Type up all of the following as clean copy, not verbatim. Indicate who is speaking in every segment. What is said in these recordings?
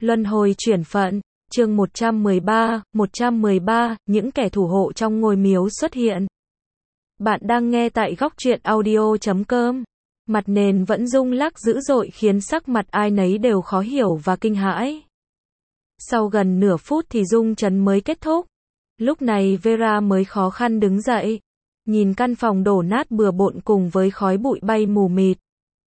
Speaker 1: Luân hồi chuyển phận, chương 113, những kẻ thủ hộ trong ngôi miếu xuất hiện. Bạn đang nghe tại góc truyện audio.com. Mặt nền vẫn rung lắc dữ dội khiến sắc mặt ai nấy đều khó hiểu và kinh hãi. Sau gần nửa phút thì rung chấn mới kết thúc. Lúc này Vera mới khó khăn đứng dậy. Nhìn căn phòng đổ nát bừa bộn cùng với khói bụi bay mù mịt.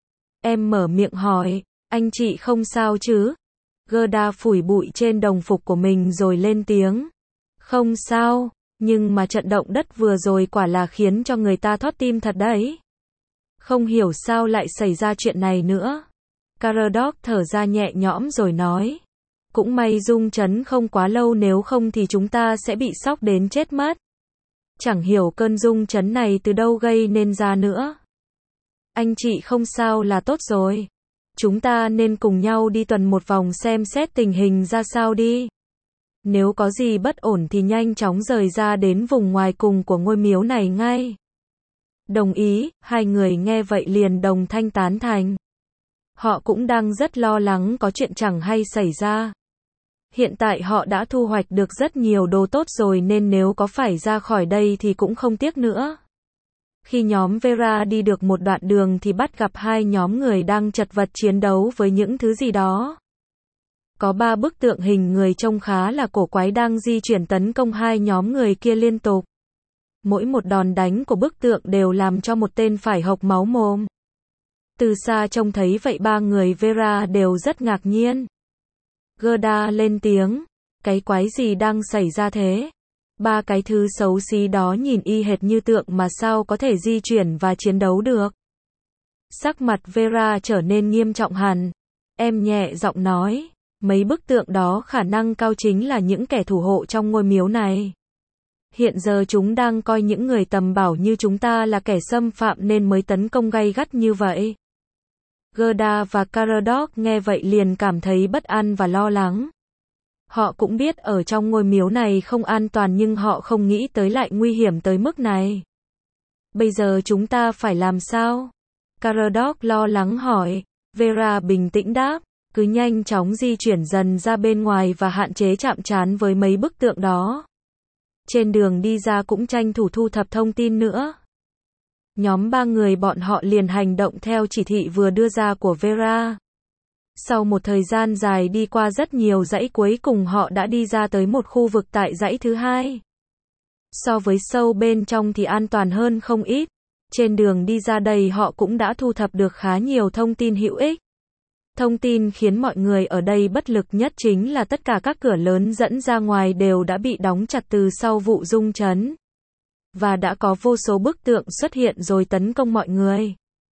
Speaker 1: Em mở miệng hỏi, anh chị không sao chứ? Gerda phủi bụi trên đồng phục của mình rồi lên tiếng. Không sao, nhưng mà trận động đất vừa rồi quả là khiến cho người ta thót tim thật đấy. Không hiểu sao lại xảy ra chuyện này nữa. Caradoc thở ra nhẹ nhõm rồi nói. Cũng may rung chấn không quá lâu, nếu không thì chúng ta sẽ bị sốc đến chết mất. Chẳng hiểu cơn rung chấn này từ đâu gây nên ra nữa. Anh chị không sao là tốt rồi. Chúng ta nên cùng nhau đi tuần một vòng xem xét tình hình ra sao đi. Nếu có gì bất ổn thì nhanh chóng rời ra đến vùng ngoài cùng của ngôi miếu này ngay. Đồng ý, hai người nghe vậy liền đồng thanh tán thành. Họ cũng đang rất lo lắng có chuyện chẳng hay xảy ra. Hiện tại họ đã thu hoạch được rất nhiều đồ tốt rồi nên nếu có phải ra khỏi đây thì cũng không tiếc nữa. Khi nhóm Vera đi được một đoạn đường thì bắt gặp hai nhóm người đang chật vật chiến đấu với những thứ gì đó. Có 3 bức tượng hình người trông khá là cổ quái đang di chuyển tấn công hai nhóm người kia liên tục. Mỗi một đòn đánh của bức tượng đều làm cho một tên phải hộc máu mồm. Từ xa trông thấy vậy 3 người Vera đều rất ngạc nhiên. Gerda lên tiếng, cái quái gì đang xảy ra thế? 3 cái thứ xấu xí đó nhìn y hệt như tượng mà sao có thể di chuyển và chiến đấu được. Sắc mặt Vera trở nên nghiêm trọng hẳn. Em nhẹ giọng nói, mấy bức tượng đó khả năng cao chính là những kẻ thủ hộ trong ngôi miếu này. Hiện giờ chúng đang coi những người tầm bảo như chúng ta là kẻ xâm phạm nên mới tấn công gay gắt như vậy. Gerda và Caradoc nghe vậy liền cảm thấy bất an và lo lắng. Họ cũng biết ở trong ngôi miếu này không an toàn nhưng họ không nghĩ tới lại nguy hiểm tới mức này. Bây giờ chúng ta phải làm sao? Caradoc lo lắng hỏi. Vera bình tĩnh đáp, cứ nhanh chóng di chuyển dần ra bên ngoài và hạn chế chạm trán với mấy bức tượng đó. Trên đường đi ra cũng tranh thủ thu thập thông tin nữa. Nhóm 3 người bọn họ liền hành động theo chỉ thị vừa đưa ra của Vera. Sau một thời gian dài đi qua rất nhiều dãy cuối cùng họ đã đi ra tới một khu vực tại dãy thứ 2. So với sâu bên trong thì an toàn hơn không ít. Trên đường đi ra đây họ cũng đã thu thập được khá nhiều thông tin hữu ích. Thông tin khiến mọi người ở đây bất lực nhất chính là tất cả các cửa lớn dẫn ra ngoài đều đã bị đóng chặt từ sau vụ rung chấn. Và đã có vô số bức tượng xuất hiện rồi tấn công mọi người.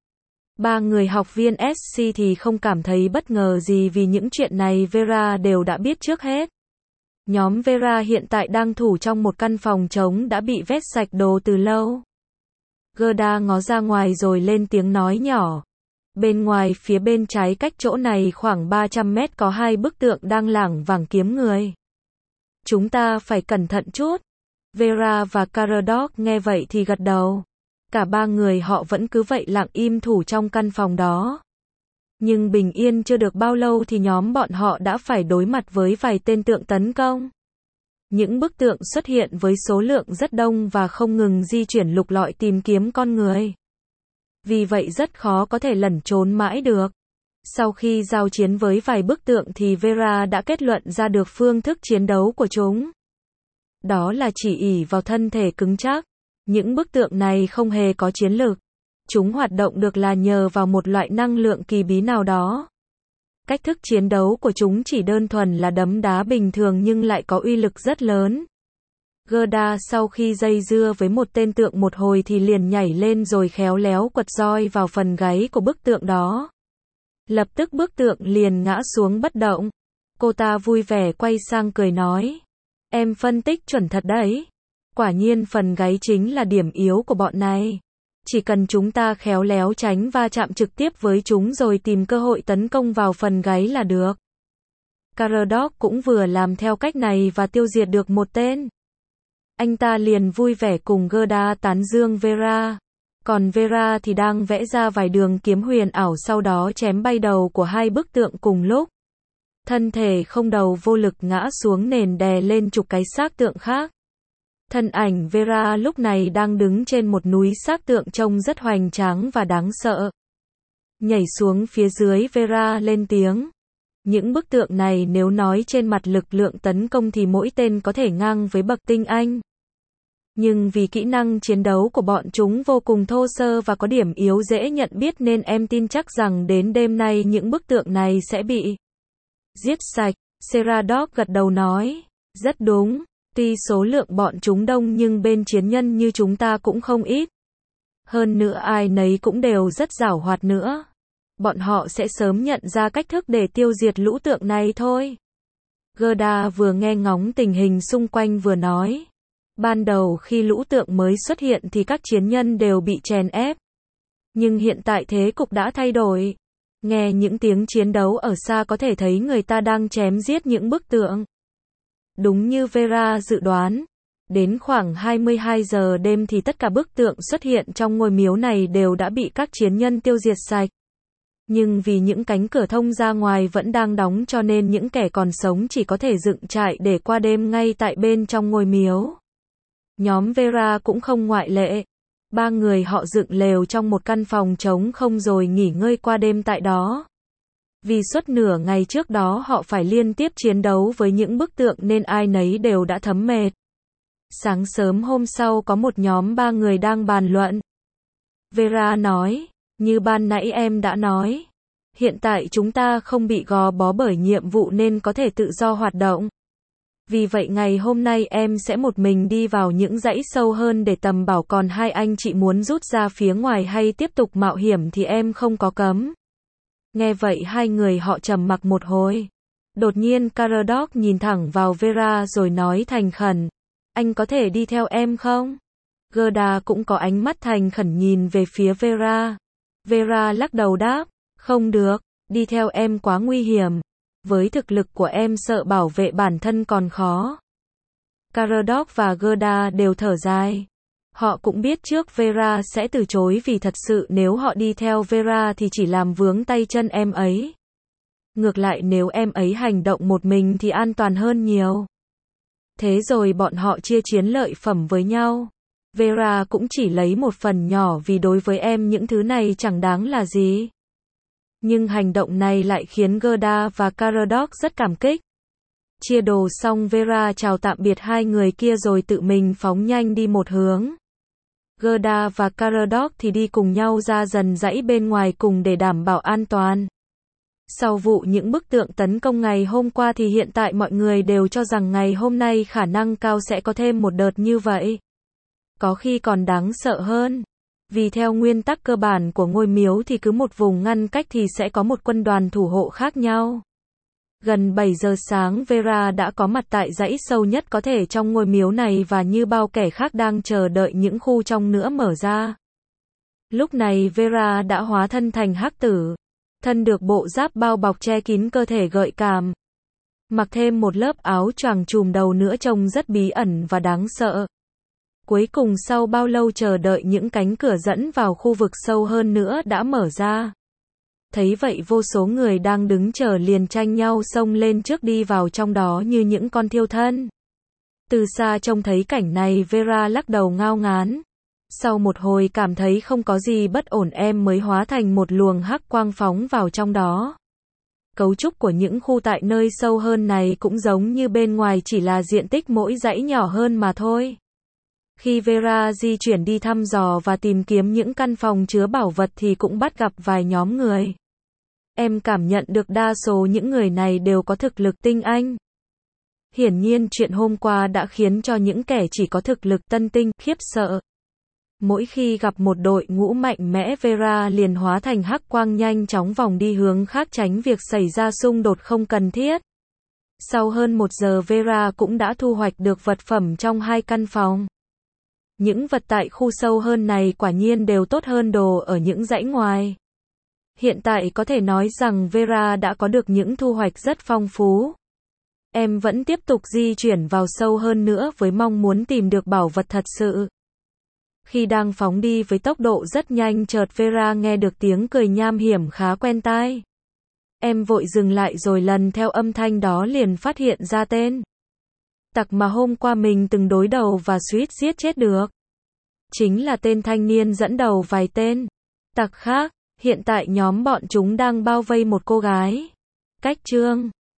Speaker 1: 3 người học viên SC thì không cảm thấy bất ngờ gì vì những chuyện này Vera đều đã biết trước hết. Nhóm Vera hiện tại đang thủ trong một căn phòng trống đã bị vét sạch đồ từ lâu. Gerda ngó ra ngoài rồi lên tiếng nói nhỏ. Bên ngoài phía bên trái cách chỗ này khoảng 300 mét có 2 bức tượng đang lảng vảng kiếm người. Chúng ta phải cẩn thận chút. Vera và Caradoc nghe vậy thì gật đầu. Cả 3 người họ vẫn cứ vậy lặng im thủ trong căn phòng đó. Nhưng bình yên chưa được bao lâu thì nhóm bọn họ đã phải đối mặt với vài tên tượng tấn công. Những bức tượng xuất hiện với số lượng rất đông và không ngừng di chuyển lục lọi tìm kiếm con người. Vì vậy rất khó có thể lẩn trốn mãi được. Sau khi giao chiến với vài bức tượng thì Vera đã kết luận ra được phương thức chiến đấu của chúng. Đó là chỉ ỷ vào thân thể cứng chắc. Những bức tượng này không hề có chiến lực. Chúng hoạt động được là nhờ vào một loại năng lượng kỳ bí nào đó. Cách thức chiến đấu của chúng chỉ đơn thuần là đấm đá bình thường nhưng lại có uy lực rất lớn. Gerda sau khi dây dưa với một tên tượng một hồi thì liền nhảy lên rồi khéo léo quật roi vào phần gáy của bức tượng đó. Lập tức bức tượng liền ngã xuống bất động. Cô ta vui vẻ quay sang cười nói. Em phân tích chuẩn thật đấy. Quả nhiên phần gáy chính là điểm yếu của bọn này. Chỉ cần chúng ta khéo léo tránh va chạm trực tiếp với chúng rồi tìm cơ hội tấn công vào phần gáy là được. Caradoc cũng vừa làm theo cách này và tiêu diệt được một tên. Anh ta liền vui vẻ cùng Gerda tán dương Vera. Còn Vera thì đang vẽ ra vài đường kiếm huyền ảo sau đó chém bay đầu của 2 bức tượng cùng lúc. Thân thể không đầu vô lực ngã xuống nền đè lên chục cái xác tượng khác. Thân ảnh Vera lúc này đang đứng trên một núi xác tượng trông rất hoành tráng và đáng sợ. Nhảy xuống phía dưới, Vera lên tiếng. Những bức tượng này nếu nói trên mặt lực lượng tấn công thì mỗi tên có thể ngang với bậc tinh anh. Nhưng vì kỹ năng chiến đấu của bọn chúng vô cùng thô sơ và có điểm yếu dễ nhận biết nên em tin chắc rằng đến đêm nay những bức tượng này sẽ bị giết sạch. Seradoc gật đầu nói. Rất đúng. Tuy số lượng bọn chúng đông nhưng bên chiến nhân như chúng ta cũng không ít. Hơn nữa ai nấy cũng đều rất giảo hoạt nữa. Bọn họ sẽ sớm nhận ra cách thức để tiêu diệt lũ tượng này thôi. Gerda vừa nghe ngóng tình hình xung quanh vừa nói. Ban đầu khi lũ tượng mới xuất hiện thì các chiến nhân đều bị chèn ép. Nhưng hiện tại thế cục đã thay đổi. Nghe những tiếng chiến đấu ở xa có thể thấy người ta đang chém giết những bức tượng. Đúng như Vera dự đoán, đến khoảng 22 giờ đêm thì tất cả bức tượng xuất hiện trong ngôi miếu này đều đã bị các chiến nhân tiêu diệt sạch. Nhưng vì những cánh cửa thông ra ngoài vẫn đang đóng cho nên những kẻ còn sống chỉ có thể dựng trại để qua đêm ngay tại bên trong ngôi miếu. Nhóm Vera cũng không ngoại lệ. 3 người họ dựng lều trong một căn phòng trống không rồi nghỉ ngơi qua đêm tại đó. Vì suốt nửa ngày trước đó họ phải liên tiếp chiến đấu với những bức tượng nên ai nấy đều đã thấm mệt. Sáng sớm hôm sau có một nhóm 3 người đang bàn luận. Vera nói, như ban nãy em đã nói, hiện tại chúng ta không bị gò bó bởi nhiệm vụ nên có thể tự do hoạt động. Vì vậy ngày hôm nay em sẽ một mình đi vào những dãy sâu hơn để tầm bảo, còn hai anh chị muốn rút ra phía ngoài hay tiếp tục mạo hiểm thì em không có cấm. Nghe vậy hai người họ trầm mặc một hồi. Đột nhiên Caradoc nhìn thẳng vào Vera rồi nói thành khẩn, anh có thể đi theo em không? Gerda cũng có ánh mắt thành khẩn nhìn về phía Vera. Vera lắc đầu đáp, không được, đi theo em quá nguy hiểm. Với thực lực của em sợ bảo vệ bản thân còn khó. Caradoc và Gerda đều thở dài. Họ cũng biết trước Vera sẽ từ chối vì thật sự nếu họ đi theo Vera thì chỉ làm vướng tay chân em ấy. Ngược lại nếu em ấy hành động một mình thì an toàn hơn nhiều. Thế rồi bọn họ chia chiến lợi phẩm với nhau. Vera cũng chỉ lấy một phần nhỏ vì đối với em những thứ này chẳng đáng là gì. Nhưng hành động này lại khiến Gerda và Caradoc rất cảm kích. Chia đồ xong Vera chào tạm biệt hai người kia rồi tự mình phóng nhanh đi một hướng. Gerda và Caradoc thì đi cùng nhau ra dần dãy bên ngoài cùng để đảm bảo an toàn. Sau vụ những bức tượng tấn công ngày hôm qua thì hiện tại mọi người đều cho rằng ngày hôm nay khả năng cao sẽ có thêm một đợt như vậy. Có khi còn đáng sợ hơn. Vì theo nguyên tắc cơ bản của ngôi miếu thì cứ một vùng ngăn cách thì sẽ có một quân đoàn thủ hộ khác nhau. Gần 7 giờ sáng Vera đã có mặt tại dãy sâu nhất có thể trong ngôi miếu này và như bao kẻ khác đang chờ đợi những khu trong nữa mở ra. Lúc này Vera đã hóa thân thành hắc tử. Thân được bộ giáp bao bọc che kín cơ thể gợi cảm. Mặc thêm một lớp áo choàng trùm đầu nữa trông rất bí ẩn và đáng sợ. Cuối cùng sau bao lâu chờ đợi những cánh cửa dẫn vào khu vực sâu hơn nữa đã mở ra. Thấy vậy vô số người đang đứng chờ liền tranh nhau xông lên trước đi vào trong đó như những con thiêu thân. Từ xa trông thấy cảnh này Vera lắc đầu ngao ngán. Sau một hồi cảm thấy không có gì bất ổn em mới hóa thành một luồng hắc quang phóng vào trong đó. Cấu trúc của những khu tại nơi sâu hơn này cũng giống như bên ngoài chỉ là diện tích mỗi dãy nhỏ hơn mà thôi. Khi Vera di chuyển đi thăm dò và tìm kiếm những căn phòng chứa bảo vật thì cũng bắt gặp vài nhóm người. Em cảm nhận được đa số những người này đều có thực lực tinh anh. Hiển nhiên chuyện hôm qua đã khiến cho những kẻ chỉ có thực lực tân tinh khiếp sợ. Mỗi khi gặp một đội ngũ mạnh mẽ Vera liền hóa thành hắc quang nhanh chóng vòng đi hướng khác tránh việc xảy ra xung đột không cần thiết. Sau hơn 1 giờ Vera cũng đã thu hoạch được vật phẩm trong 2 căn phòng. Những vật tại khu sâu hơn này quả nhiên đều tốt hơn đồ ở những dãy ngoài. Hiện tại có thể nói rằng Vera đã có được những thu hoạch rất phong phú. Em vẫn tiếp tục di chuyển vào sâu hơn nữa với mong muốn tìm được bảo vật thật sự. Khi đang phóng đi với tốc độ rất nhanh chợt Vera nghe được tiếng cười nham hiểm khá quen tai. Em vội dừng lại rồi lần theo âm thanh đó liền phát hiện ra tên tặc mà hôm qua mình từng đối đầu và suýt giết chết được. Chính là tên thanh niên dẫn đầu vài tên tặc khác. Hiện tại nhóm bọn chúng đang bao vây một cô gái cách Trương